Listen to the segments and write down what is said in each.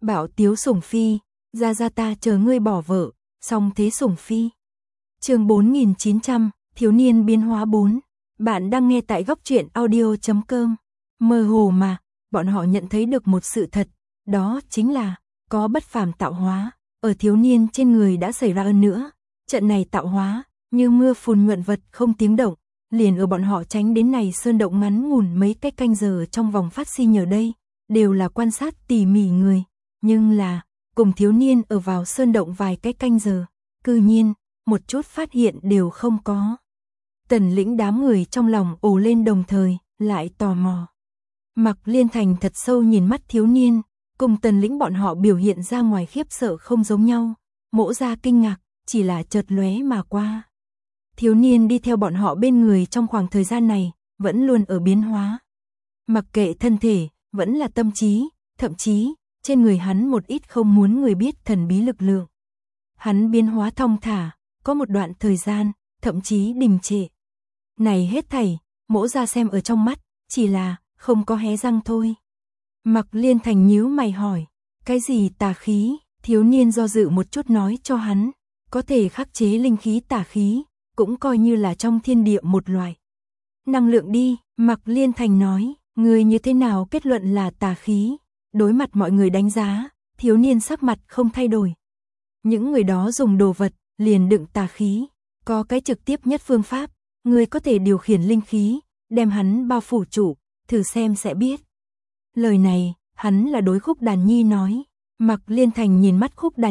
Bảo tiếu sủng phi, ra ta chờ ngươi bỏ vợ, song thế sủng phi. Chương 4900, thiếu niên biến hóa 4. Bạn đang nghe tại góc truyện audio.com. Mơ hồ mà, bọn họ nhận thấy được một sự thật, đó chính là có bất phàm tạo hóa ở thiếu niên trên người đã xảy ra hơn nữa. Trận này tạo hóa như mưa phùn nhuận vật không tiếng động, liền ở bọn họ tránh đến này sơn động ngắn ngủn mấy cái canh giờ trong vòng phát sinh ở đây, đều là quan sát tỉ mỉ người, nhưng là cùng thiếu niên ở vào sơn động vài cái canh giờ, cư nhiên một chút phát hiện đều không có. Tần Lĩnh đám người trong lòng ồ lên đồng thời lại tò mò. Mạc Liên Thành thật sâu nhìn mắt thiếu niên, cùng Tần Lĩnh bọn họ biểu hiện ra ngoài khiếp sợ không giống nhau, Mỗ Gia kinh ngạc chỉ là chợt lóe mà qua. Thiếu niên đi theo bọn họ bên người trong khoảng thời gian này, vẫn luôn ở biến hóa. Mặc kệ thân thể, vẫn là tâm trí, thậm chí, trên người hắn một ít không muốn người biết thần bí lực lượng. Hắn biến hóa thong thả, có một đoạn thời gian, thậm chí đình trệ. Này hết thảy, Mỗ Gia xem ở trong mắt, chỉ là không có hé răng thôi. Mạc Liên Thành nhíu mày hỏi, cái gì tà khí? Thiếu niên do dự một chút nói cho hắn, có thể khắc chế linh khí tà khí, cũng coi như là trong thiên địa một loại năng lượng đi. Mạc Liên Thành nói, người như thế nào kết luận là tà khí? Đối mặt mọi người đánh giá, thiếu niên sắc mặt không thay đổi. Những người đó dùng đồ vật liền đựng tà khí, có cái trực tiếp nhất phương pháp, người có thể điều khiển linh khí, đem hắn bao phủ trụ, thử xem sẽ biết. Lời này, hắn là đối Khúc Đàn Nhi nói. Mạc Liên Thành nhìn mắt Khúc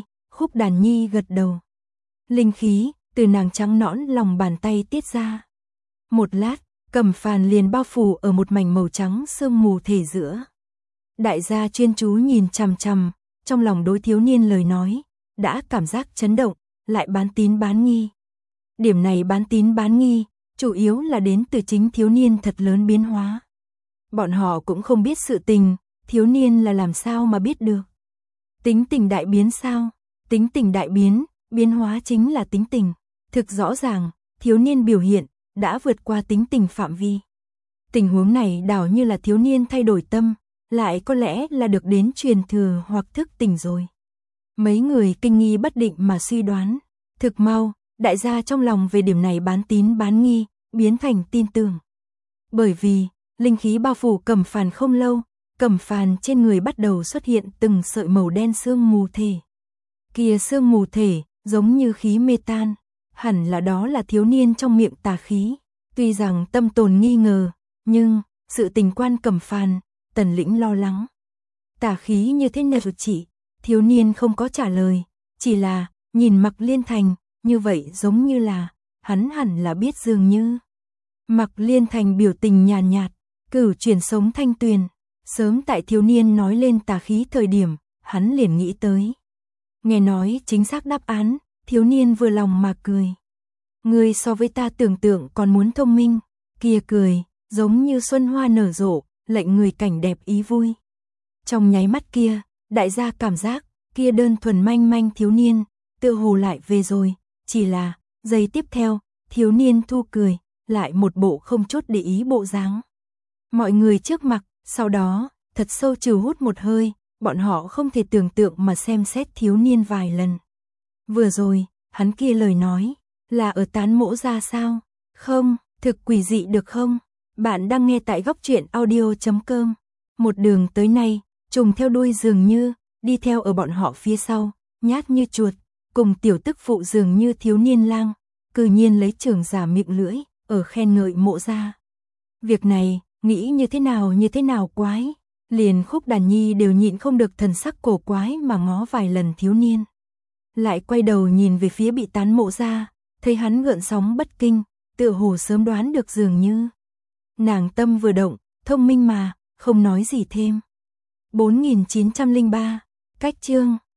Đàn Nhi gật đầu. Linh khí từ nàng trắng nõn lòng bàn tay tiết ra. Một lát, Cẩm Phàn liền bao phủ ở một mảnh màu trắng sương mù thể giữa. Đại gia chuyên chú nhìn chằm chằm, trong lòng đối thiếu niên lời nói, đã cảm giác chấn động, lại bán tín bán nghi. Điểm này bán tín bán nghi, chủ yếu là đến từ chính thiếu niên thật lớn biến hóa. Bọn họ cũng không biết sự tình, thiếu niên là làm sao mà biết được. Tính tình đại biến sao? Tính tình đại biến, biến hóa chính là tính tình. Thực rõ ràng, thiếu niên biểu hiện, đã vượt qua tính tình phạm vi. Tình huống này đảo như là thiếu niên thay đổi tâm, lại có lẽ là được đến truyền thừa hoặc thức tỉnh rồi. Mấy người kinh nghi bất định mà suy đoán. Thực mau, đại gia trong lòng về điểm này bán tín bán nghi, biến thành tin tưởng. Bởi vì, linh khí bao phủ Cẩm Phàn không lâu, Cẩm Phàn trên người bắt đầu xuất hiện từng sợi màu đen sương mù thể. Kia sương mù thể, giống như khí mê tan, hẳn là đó là thiếu niên trong miệng tà khí. Tuy rằng tâm tồn nghi ngờ, nhưng, sự tình quan Cẩm Phàn, Tần Lĩnh lo lắng. Tà khí như thế nào chị? Thiếu niên không có trả lời, chỉ là, nhìn Mạc Liên Thành, như vậy giống như là, hắn hẳn là biết dường như. Mạc Liên Thành biểu tình nhàn nhạt, cửu chuyển sống thanh tuyền. Sớm tại thiếu niên nói lên tà khí thời điểm, hắn liền nghĩ tới. Nghe nói chính xác đáp án, thiếu niên vừa lòng mà cười. Người so với ta tưởng tượng còn muốn thông minh, kia cười, giống như xuân hoa nở rộ, lệnh người cảnh đẹp ý vui. Trong nháy mắt kia, đại gia cảm giác, kia đơn thuần manh manh thiếu niên, tựa hồ lại về rồi, chỉ là, giây tiếp theo, thiếu niên thu cười, lại một bộ không chút để ý bộ dáng. Mọi người trước mặt, sau đó, thật sâu trừ hút một hơi, bọn họ không thể tưởng tượng mà xem xét thiếu niên vài lần. Vừa rồi, hắn kia lời nói, là ở tán Mỗ Gia sao? Không, thực quỷ dị được không? Bạn đang nghe tại góc truyện audio.com. Một đường tới nay, trùng theo đuôi dường như, đi theo ở bọn họ phía sau, nhát như chuột, cùng tiểu tức phụ dường như thiếu niên lang, cư nhiên lấy trưởng giả miệng lưỡi, ở khen ngợi Mộ Gia. Việc này, nghĩ như thế nào quái, liền Khúc Đàn Nhi đều nhịn không được thần sắc cổ quái mà ngó vài lần thiếu niên. Lại quay đầu nhìn về phía bị tán Mộ Gia, thấy hắn gợn sóng bất kinh, tựa hồ sớm đoán được dường như. Nàng tâm vừa động, thông minh mà, không nói gì thêm. 4903, cách chương